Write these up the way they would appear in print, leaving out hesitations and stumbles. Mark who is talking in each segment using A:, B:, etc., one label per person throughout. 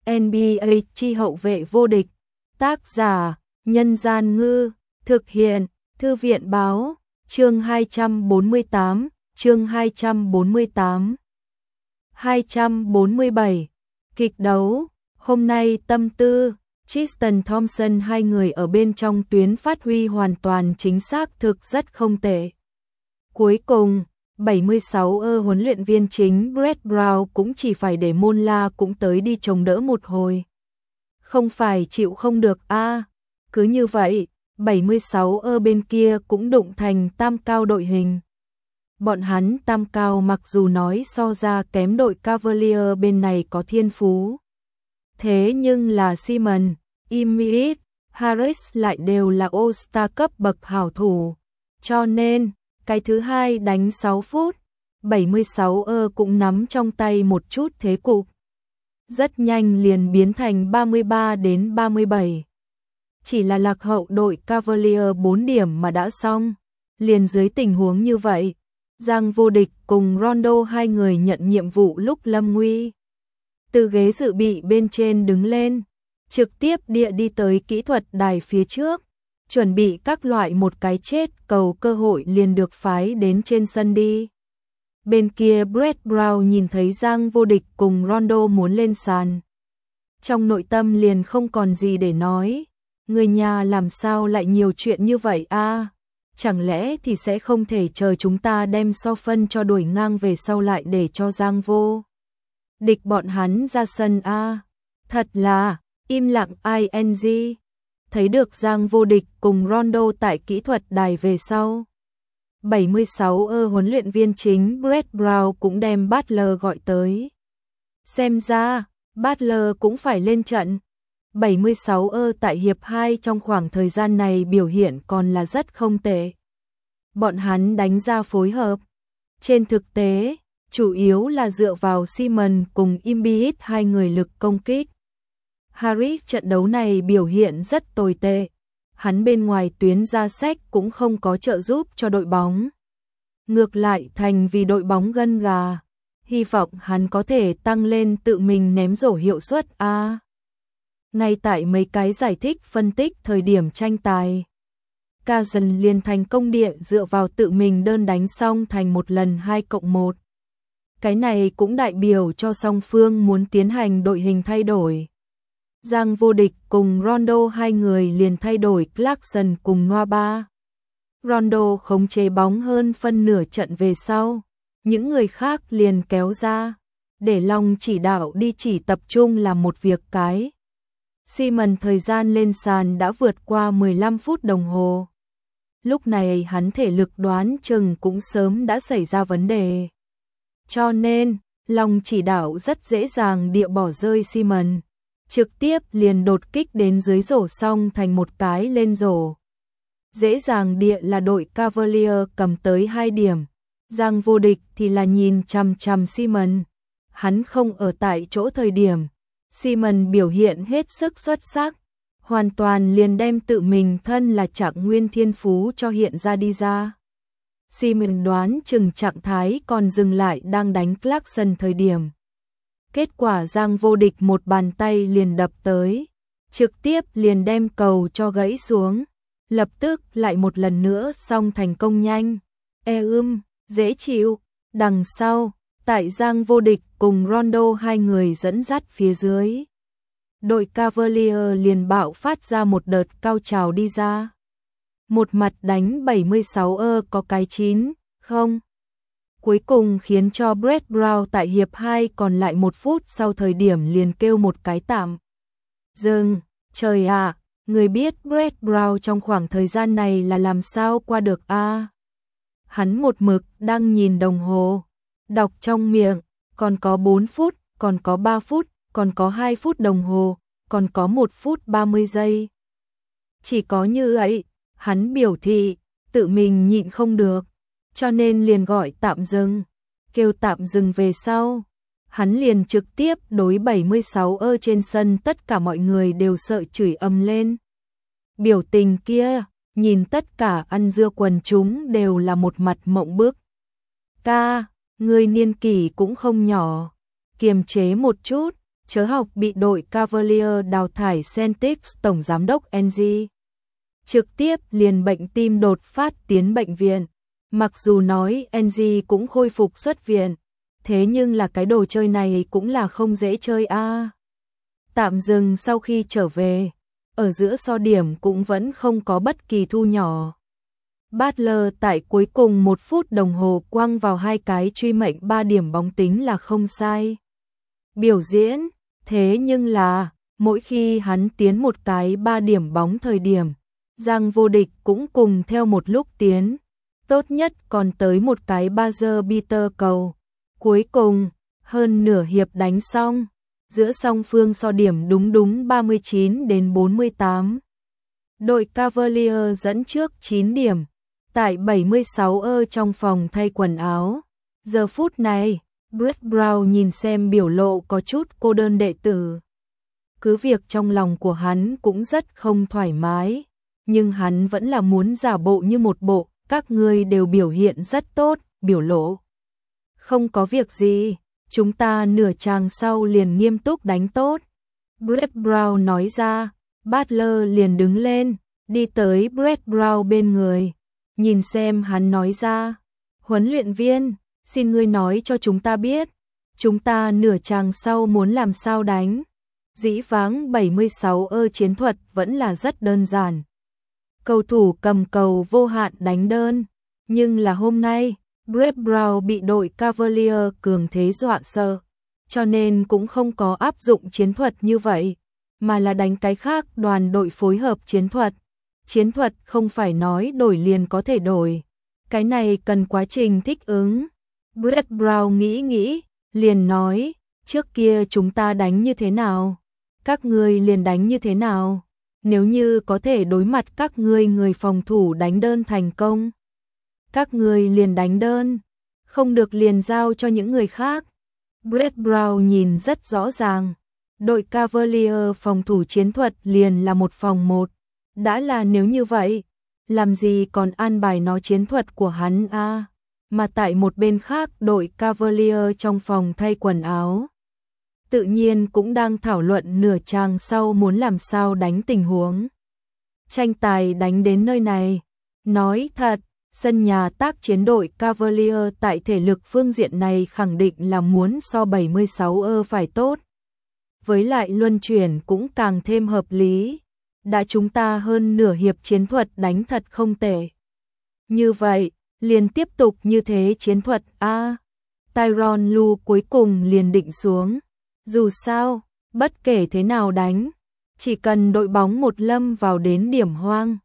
A: NBA chi hậu vệ vô địch. Tác giả: Nhân Gian Ngư. Thực hiện: Thư viện Báo. Chương 248, chương 248. 247. Kịch đấu. Hôm nay tâm tư, Tristan Thompson hai người ở bên trong tuyến phát huy hoàn toàn chính xác thực rất không tệ. Cuối cùng, 76 huấn luyện viên chính Brett Brown cũng chỉ phải để Môn La cũng tới đi chống đỡ một hồi. Không phải chịu không được a. Cứ như vậy, 76 bên kia cũng đụng thành tam cao đội hình. Bọn hắn tam cao mặc dù nói so ra kém đội Cavalier bên này có thiên phú. Thế nhưng là Simon, Embiid, Harris lại đều là All-Star cấp bậc hảo thủ. Cho nên, cái thứ hai đánh 6 phút, 76 cũng nắm trong tay một chút thế cục. Rất nhanh liền biến thành 33-37. Chỉ là lạc hậu đội Cavalier 4 điểm mà đã xong. Liền dưới tình huống như vậy, Giang Vô Địch cùng Rondo hai người nhận nhiệm vụ lúc lâm nguy. Từ ghế dự bị bên trên đứng lên, trực tiếp đi tới kỹ thuật đài phía trước, chuẩn bị các loại một cái chết cầu cơ hội liền được phái đến trên sân đi. Bên kia Brett Brown nhìn thấy Giang Vô Địch cùng Rondo muốn lên sàn. Trong nội tâm liền không còn gì để nói, người nhà làm sao lại nhiều chuyện như vậy a? Chẳng lẽ thì sẽ không thể chờ chúng ta đem so phân cho đuổi ngang về sau lại để cho Giang Vô Địch bọn hắn ra sân a? Thật là im lặng ing. Thấy được Giang Vô Địch cùng Rondo tại kỹ thuật đài về sau, 76 huấn luyện viên chính Brett Brown cũng đem Butler gọi tới. Xem ra, Butler cũng phải lên trận. 76 tại hiệp 2 trong khoảng thời gian này biểu hiện còn là rất không tệ. Bọn hắn đánh ra phối hợp. Trên thực tế, chủ yếu là dựa vào Simon cùng Embiid hai người lực công kích. Harris trận đấu này biểu hiện rất tồi tệ. Hắn bên ngoài tuyến ra sách cũng không có trợ giúp cho đội bóng. Ngược lại thành vì đội bóng gân gà. Hy vọng hắn có thể tăng lên tự mình ném rổ hiệu suất a. Ngay tại mấy cái giải thích phân tích thời điểm tranh tài, Cousins liền thành công địa dựa vào tự mình đơn đánh xong thành một lần 2+1. Cái này cũng đại biểu cho song phương muốn tiến hành đội hình thay đổi. Giang Vô Địch cùng Rondo hai người liền thay đổi Clarkson cùng Noah Ba. Rondo khống chế bóng hơn phân nửa trận về sau, những người khác liền kéo ra, để Long chỉ đạo đi chỉ tập trung làm một việc cái. Simon thời gian lên sàn đã vượt qua 15 phút đồng hồ. Lúc này hắn thể lực đoán chừng cũng sớm đã xảy ra vấn đề. Cho nên, Long chỉ đạo rất dễ dàng địa bỏ rơi Simon. Trực tiếp liền đột kích đến dưới rổ xong thành một cái lên rổ. Dễ dàng địa là đội Cavalier cầm tới 2 điểm. Giang Vô Địch thì là nhìn chằm chằm Simon. Hắn không ở tại chỗ thời điểm. Simon biểu hiện hết sức xuất sắc. Hoàn toàn liền đem tự mình thân là Trạng Nguyên thiên phú cho hiện ra đi ra. Simon đoán chừng trạng thái còn dừng lại đang đánh Clarkson thời điểm. Kết quả Giang Vô Địch một bàn tay liền đập tới, trực tiếp liền đem cầu cho gãy xuống, lập tức lại một lần nữa xong thành công nhanh. Dễ chịu. Đằng sau, tại Giang Vô Địch cùng Rondo hai người dẫn dắt phía dưới, đội Cavalier liền bạo phát ra một đợt cao trào đi ra. Một mặt đánh 76 có cái 9-0. Cuối cùng khiến cho Brett Brown tại hiệp 2 còn lại 1 phút sau thời điểm liền kêu một cái tạm dừng. Trời ạ, người biết Brett Brown trong khoảng thời gian này là làm sao qua được a? Hắn một mực đang nhìn đồng hồ, đọc trong miệng, còn có 4 phút, còn có 3 phút, còn có 2 phút đồng hồ, còn có 1 phút 30 giây. Chỉ có như vậy, hắn biểu thị, tự mình nhịn không được, cho nên liền gọi tạm dừng. Kêu tạm dừng về sau, hắn liền trực tiếp đối 76 trên sân tất cả mọi người đều sợ chửi ầm lên. Biểu tình kia, nhìn tất cả ăn dưa quần chúng đều là một mặt mộng bức. Ca, người niên kỷ cũng không nhỏ, kiềm chế một chút, chớ học bị đội Cavalier đào thải. Celtics tổng giám đốc Angie trực tiếp liền bệnh tim đột phát tiến bệnh viện. Mặc dù nói Angie cũng khôi phục xuất viện, thế nhưng là cái đồ chơi này cũng là không dễ chơi a. Tạm dừng sau khi trở về, ở giữa so điểm cũng vẫn không có bất kỳ thu nhỏ. Butler tại cuối cùng 1 phút đồng hồ quăng vào 2 cái truy mệnh 3 điểm bóng tính là không sai. Biểu diễn, thế nhưng là, mỗi khi hắn tiến một cái 3 điểm bóng thời điểm, Giang vô địch cũng cùng theo một lúc tiến. Tốt nhất còn tới một cái buzzer beater cầu. Cuối cùng, hơn nửa hiệp đánh xong, giữa song phương so điểm đúng 39-48. Đội Cavalier dẫn trước 9 điểm, tại 76 trong phòng thay quần áo. Giờ phút này, Brett Brown nhìn xem biểu lộ có chút cô đơn đệ tử. Cứ việc trong lòng của hắn cũng rất không thoải mái, nhưng hắn vẫn là muốn giả bộ như một bộ, các ngươi đều biểu hiện rất tốt, biểu lộ. Không có việc gì, chúng ta nửa chàng sau liền nghiêm túc đánh tốt. Brett Brown nói ra, Butler liền đứng lên, đi tới Brett Brown bên người. Nhìn xem hắn nói ra, huấn luyện viên, xin ngươi nói cho chúng ta biết, chúng ta nửa chàng sau muốn làm sao đánh. Dĩ vãng 76 chiến thuật vẫn là rất đơn giản. Cầu thủ cầm cầu vô hạn đánh đơn, nhưng là hôm nay, Brett Brown bị đội Cavalier cường thế dọa sợ, cho nên cũng không có áp dụng chiến thuật như vậy, mà là đánh cái khác đoàn đội phối hợp chiến thuật. Chiến thuật không phải nói đổi liền có thể đổi, cái này cần quá trình thích ứng. Brett Brown nghĩ, liền nói, trước kia chúng ta đánh như thế nào, các ngươi liền đánh như thế nào, nếu như có thể đối mặt các ngươi người phòng thủ đánh đơn thành công, các ngươi liền đánh đơn, không được liền giao cho những người khác. Brett Brown nhìn rất rõ ràng, đội Cavalier phòng thủ chiến thuật liền là 1 phòng 1, đã là nếu như vậy, làm gì còn an bài nó chiến thuật của hắn a. Mà tại một bên khác đội Cavalier trong phòng thay quần áo, tự nhiên cũng đang thảo luận nửa chàng sau muốn làm sao đánh tình huống. Tranh tài đánh đến nơi này, nói thật, sân nhà tác chiến đội Cavalier tại thể lực phương diện này khẳng định là muốn so 76 phải tốt. Với lại luân chuyển cũng càng thêm hợp lý. Đã chúng ta hơn nửa hiệp chiến thuật đánh thật không tệ. Như vậy, liền tiếp tục như thế chiến thuật a. Tyronn Lue cuối cùng liền định xuống. Dù sao, bất kể thế nào đánh, chỉ cần đội bóng một lâm vào đến điểm hoang,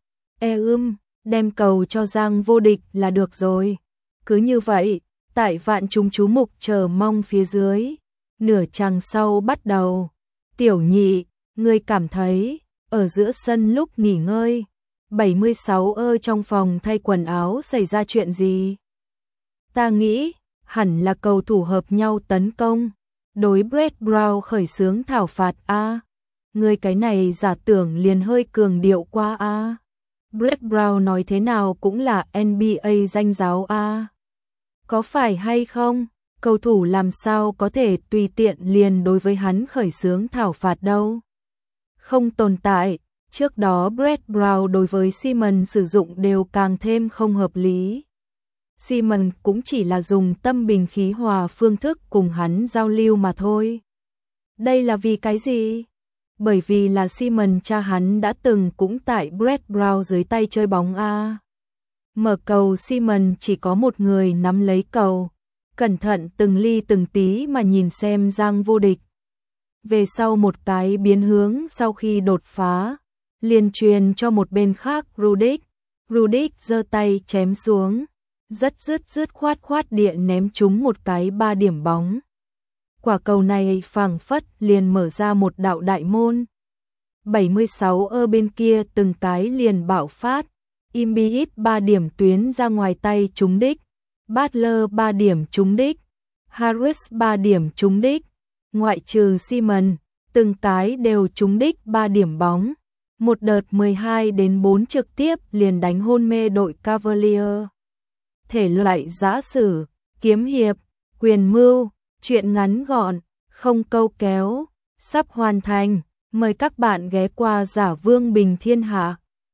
A: đem cầu cho Giang vô địch là được rồi. Cứ như vậy, tại vạn chúng chú mục chờ mong phía dưới, nửa chàng sau bắt đầu. Tiểu nhị, ngươi cảm thấy, ở giữa sân lúc nghỉ ngơi, 76 trong phòng thay quần áo xảy ra chuyện gì? Ta nghĩ, hẳn là cầu thủ hợp nhau tấn công. Đối Brett Brown khởi xướng thảo phạt a. Ngươi cái này giả tưởng liền hơi cường điệu qua a. Brett Brown nói thế nào cũng là NBA danh giáo a. Có phải hay không? Cầu thủ làm sao có thể tùy tiện liền đối với hắn khởi xướng thảo phạt đâu? Không tồn tại. Trước đó Brett Brown đối với Simmons sử dụng đều càng thêm không hợp lý. Simmons cũng chỉ là dùng tâm bình khí hòa phương thức cùng hắn giao lưu mà thôi. Đây là vì cái gì? Bởi vì là Simmons cha hắn đã từng cũng tại Brett Brown dưới tay chơi bóng a. Mở cầu Simmons chỉ có một người nắm lấy cầu, cẩn thận từng ly từng tí mà nhìn xem Giang vô địch. Về sau một cái biến hướng sau khi đột phá, liền truyền cho một bên khác Rudick. Rudick giơ tay chém xuống, rất dứt khoát địa ném trúng một cái 3 điểm bóng. Quả cầu này phảng phất liền mở ra một đạo đại môn. 76 bên kia từng cái liền bạo phát. Embiid 3 điểm tuyến ra ngoài tay trúng đích. Butler 3 điểm trúng đích. Harris 3 điểm trúng đích. Ngoại trừ Simmons, từng cái đều trúng đích 3 điểm bóng. Một đợt 12-4 trực tiếp liền đánh hôn mê đội Cavalier. Thể loại giã sử, kiếm hiệp, quyền mưu, truyện ngắn gọn, không câu kéo, sắp hoàn thành. Mời các bạn ghé qua Giả Vương Bình Thiên Hạ.